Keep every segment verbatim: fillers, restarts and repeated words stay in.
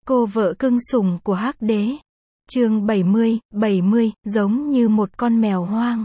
Cô vợ cưng sủng của Hắc Đế. Chương bảy mươi, bảy mươi, giống như một con mèo hoang.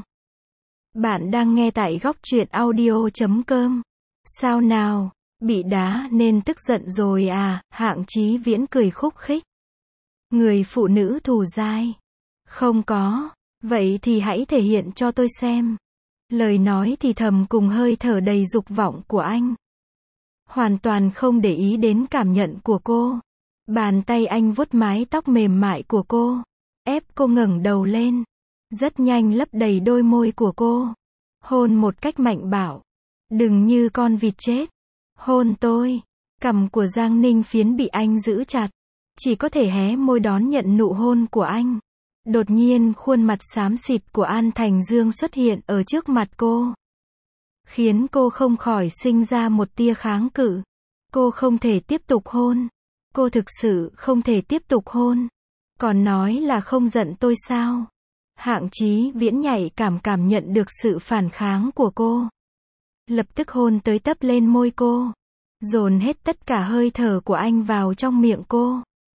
Bạn đang nghe tại góc truyện audio chấm com. Sao nào, bị đá nên tức giận rồi à? Hạng Chí Viễn cười khúc khích. Người phụ nữ thù dai. Không có, vậy thì hãy thể hiện cho tôi xem. Lời nói thì thầm cùng hơi thở đầy dục vọng của anh. Hoàn toàn không để ý đến cảm nhận của cô. Bàn tay anh vuốt mái tóc mềm mại của cô, ép cô ngẩng đầu lên. Rất nhanh lấp đầy đôi môi của cô. Hôn một cách mạnh bạo. Đừng như con vịt chết. Hôn tôi. Cằm của Giang Ninh Phiến bị anh giữ chặt. Chỉ có thể hé môi đón nhận nụ hôn của anh. Đột nhiên khuôn mặt xám xịt của An Thành Dương xuất hiện ở trước mặt cô. Khiến cô không khỏi sinh ra một tia kháng cự. Cô không thể tiếp tục hôn. Cô thực sự không thể tiếp tục hôn. Còn nói là không giận tôi sao? Hạng Chí Viễn nhạy cảm cảm nhận được sự phản kháng của cô. Lập tức hôn tới tấp lên môi cô. Dồn hết tất cả hơi thở của anh vào trong miệng cô.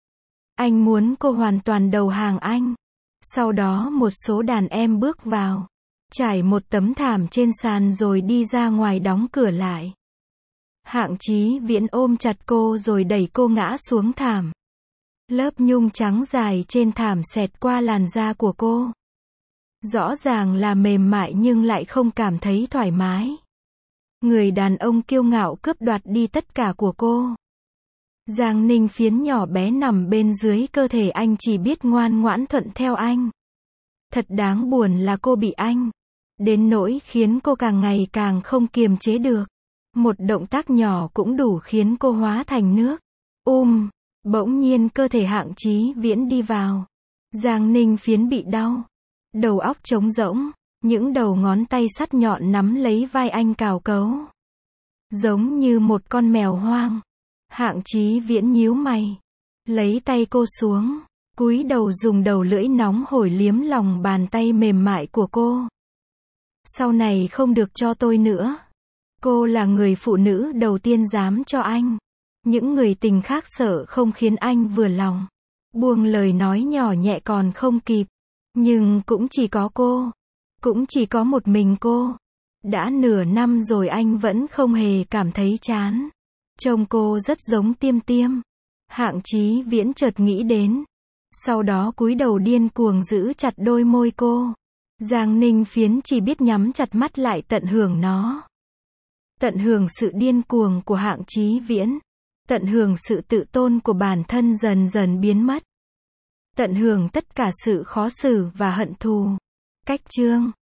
Anh muốn cô hoàn toàn đầu hàng anh. Sau đó một số đàn em bước vào. Trải một tấm thảm trên sàn rồi đi ra ngoài đóng cửa lại. Hạng Chí Viễn ôm chặt cô rồi đẩy cô ngã xuống thảm. Lớp nhung trắng dài trên thảm xẹt qua làn da của cô. Rõ ràng là mềm mại nhưng lại không cảm thấy thoải mái. Người đàn ông kiêu ngạo cướp đoạt đi tất cả của cô. Giang Ninh Phiến nhỏ bé nằm bên dưới cơ thể anh chỉ biết ngoan ngoãn thuận theo anh. Thật đáng buồn là cô bị anh. Đến nỗi khiến cô càng ngày càng không kiềm chế được. Một động tác nhỏ cũng đủ khiến cô hóa thành nước. Um, bỗng nhiên cơ thể Hạng Chí Viễn đi vào. Giang Ninh Phiến bị đau. Đầu óc trống rỗng. Những đầu ngón tay sắt nhọn nắm lấy vai anh cào cấu. Giống như một con mèo hoang. Hạng Chí Viễn nhíu mày. Lấy tay cô xuống. Cúi đầu dùng đầu lưỡi nóng hổi liếm lòng bàn tay mềm mại của cô. Sau này không được cho tôi nữa. Cô là người phụ nữ đầu tiên dám cho anh. Những người tình khác sợ không khiến anh vừa lòng. Buông lời nói nhỏ nhẹ còn không kịp. Nhưng cũng chỉ có cô. Cũng chỉ có một mình cô. Đã nửa năm rồi anh vẫn không hề cảm thấy chán. Trông cô rất giống Tiêm Tiêm. Hạng Chí Viễn chợt nghĩ đến. Sau đó cúi đầu điên cuồng giữ chặt đôi môi cô. Giang Ninh Phiến chỉ biết nhắm chặt mắt lại tận hưởng nó. Tận hưởng sự điên cuồng của Hạng Chí Viễn. Tận hưởng sự tự tôn của bản thân dần dần biến mất. Tận hưởng tất cả sự khó xử và hận thù. Cách chương